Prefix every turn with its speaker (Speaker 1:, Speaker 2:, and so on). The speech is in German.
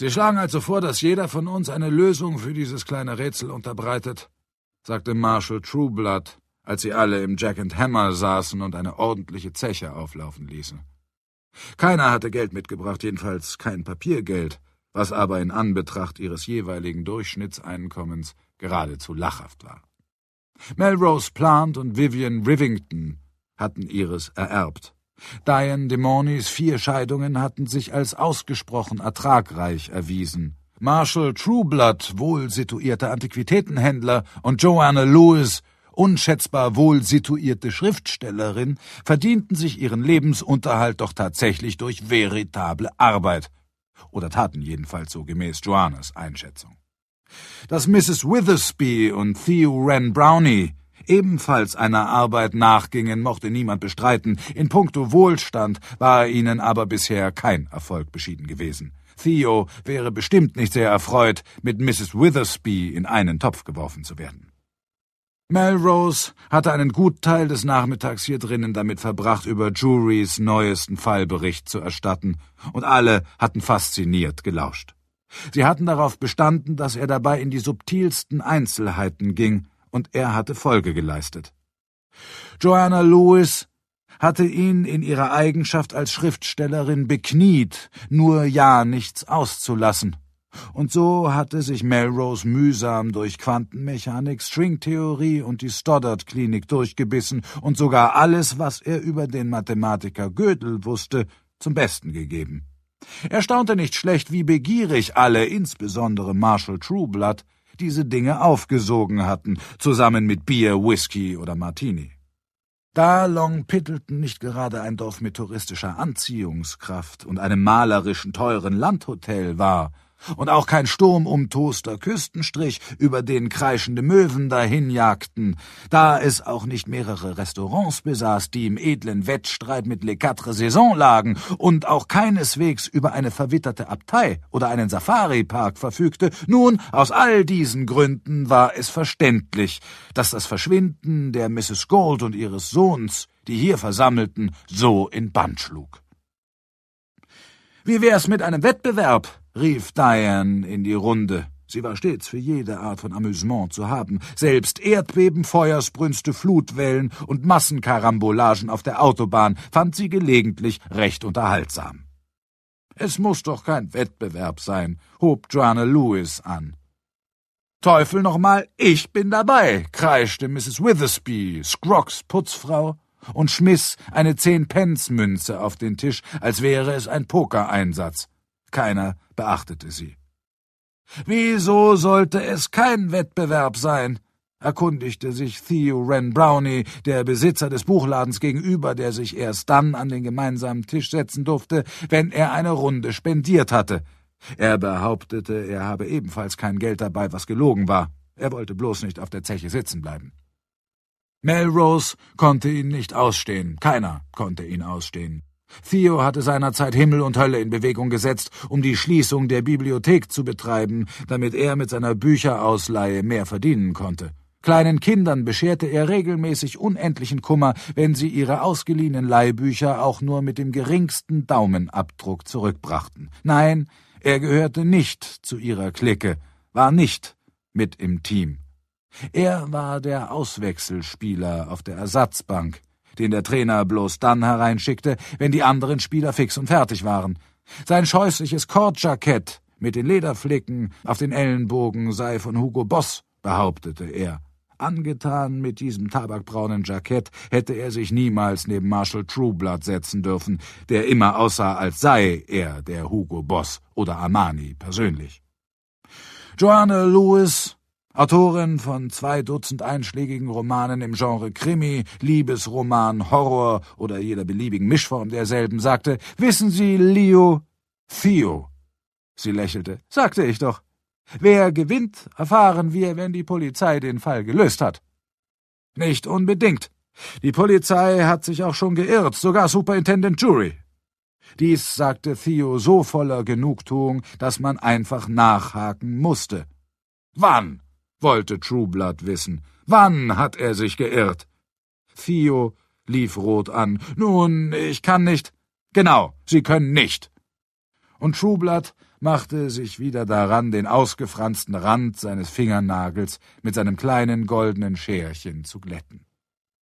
Speaker 1: »Sie schlagen also vor, dass jeder von uns eine Lösung für dieses kleine Rätsel unterbreitet«, sagte Marshal Trueblood, als sie alle im Jack and Hammer saßen und eine ordentliche Zeche auflaufen ließen. Keiner hatte Geld mitgebracht, jedenfalls kein Papiergeld, was aber in Anbetracht ihres jeweiligen Durchschnittseinkommens geradezu lachhaft war. Melrose Plant und Vivian Rivington hatten ihres ererbt. Diane de Morneys 4 Scheidungen hatten sich als ausgesprochen ertragreich erwiesen. Marshal Trueblood, wohlsituierter Antiquitätenhändler, und Joanna Lewis, unschätzbar wohlsituierte Schriftstellerin, verdienten sich ihren Lebensunterhalt doch tatsächlich durch veritable Arbeit. Oder taten jedenfalls so gemäß Joannas Einschätzung. Dass Mrs. Withersby und Theo Wren Brownie ebenfalls einer Arbeit nachgingen, mochte niemand bestreiten. In puncto Wohlstand war ihnen aber bisher kein Erfolg beschieden gewesen. Theo wäre bestimmt nicht sehr erfreut, mit Mrs. Withersby in einen Topf geworfen zu werden. Melrose hatte einen Gutteil des Nachmittags hier drinnen damit verbracht, über Jurys neuesten Fallbericht zu erstatten, und alle hatten fasziniert gelauscht. Sie hatten darauf bestanden, dass er dabei in die subtilsten Einzelheiten ging, und er hatte Folge geleistet. Joanna Lewis hatte ihn in ihrer Eigenschaft als Schriftstellerin bekniet, nur ja nichts auszulassen. Und so hatte sich Melrose mühsam durch Quantenmechanik, Stringtheorie und die Stoddard-Klinik durchgebissen und sogar alles, was er über den Mathematiker Gödel wusste, zum Besten gegeben. Er staunte nicht schlecht, wie begierig alle, insbesondere Marshal Trueblood, diese Dinge aufgesogen hatten, zusammen mit Bier, Whisky oder Martini. Da Long Piddleton nicht gerade ein Dorf mit touristischer Anziehungskraft und einem malerischen, teuren Landhotel war und auch kein sturmumtoster Küstenstrich, über den kreischende Möwen dahinjagten, da es auch nicht mehrere Restaurants besaß, die im edlen Wettstreit mit Les Quatre Saisons lagen und auch keineswegs über eine verwitterte Abtei oder einen Safari-Park verfügte, nun, aus all diesen Gründen war es verständlich, dass das Verschwinden der Mrs. Gold und ihres Sohns, die hier versammelten, so in Bann schlug. »Wie wär's mit einem Wettbewerb?« rief Diane in die Runde. Sie war stets für jede Art von Amüsement zu haben. Selbst Erdbeben, Feuersbrünste, Flutwellen und Massenkarambolagen auf der Autobahn fand sie gelegentlich recht unterhaltsam. »Es muss doch kein Wettbewerb sein«, hob Joanna Lewis an. »Teufel nochmal, ich bin dabei«, kreischte Mrs. Withersby, Scroggs Putzfrau, und schmiss eine 10-Pence-Münze auf den Tisch, als wäre es ein Pokereinsatz. Keiner beachtete sie. »Wieso sollte es kein Wettbewerb sein?« erkundigte sich Theo Wren Brownie, der Besitzer des Buchladens gegenüber, der sich erst dann an den gemeinsamen Tisch setzen durfte, wenn er eine Runde spendiert hatte. Er behauptete, er habe ebenfalls kein Geld dabei, was gelogen war. Er wollte bloß nicht auf der Zeche sitzen bleiben. Melrose konnte ihn nicht ausstehen, keiner konnte ihn ausstehen. Theo hatte seinerzeit Himmel und Hölle in Bewegung gesetzt, um die Schließung der Bibliothek zu betreiben, damit er mit seiner Bücherausleihe mehr verdienen konnte. Kleinen Kindern bescherte er regelmäßig unendlichen Kummer, wenn sie ihre ausgeliehenen Leihbücher auch nur mit dem geringsten Daumenabdruck zurückbrachten. Nein, er gehörte nicht zu ihrer Clique, war nicht mit im Team. Er war der Auswechselspieler auf der Ersatzbank, den der Trainer bloß dann hereinschickte, wenn die anderen Spieler fix und fertig waren. Sein scheußliches Kordjackett mit den Lederflicken auf den Ellenbogen sei von Hugo Boss, behauptete er. Angetan mit diesem tabakbraunen Jackett hätte er sich niemals neben Marshal Trueblood setzen dürfen, der immer aussah, als sei er der Hugo Boss oder Armani persönlich. Joanna Lewis, Autorin von 2 Dutzend einschlägigen Romanen im Genre Krimi, Liebesroman, Horror oder jeder beliebigen Mischform derselben, sagte, »Wissen Sie, Theo«. Sie lächelte. »Sagte ich doch. Wer gewinnt, erfahren wir, wenn die Polizei den Fall gelöst hat.« »Nicht unbedingt. Die Polizei hat sich auch schon geirrt, sogar Superintendent Jury.« Dies sagte Theo so voller Genugtuung, dass man einfach nachhaken musste. »Wann?« wollte Trueblood wissen. »Wann hat er sich geirrt?« Theo lief rot an. »Nun, ich kann nicht.« »Genau, Sie können nicht.« Und Trueblood machte sich wieder daran, den ausgefransten Rand seines Fingernagels mit seinem kleinen goldenen Scherchen zu glätten.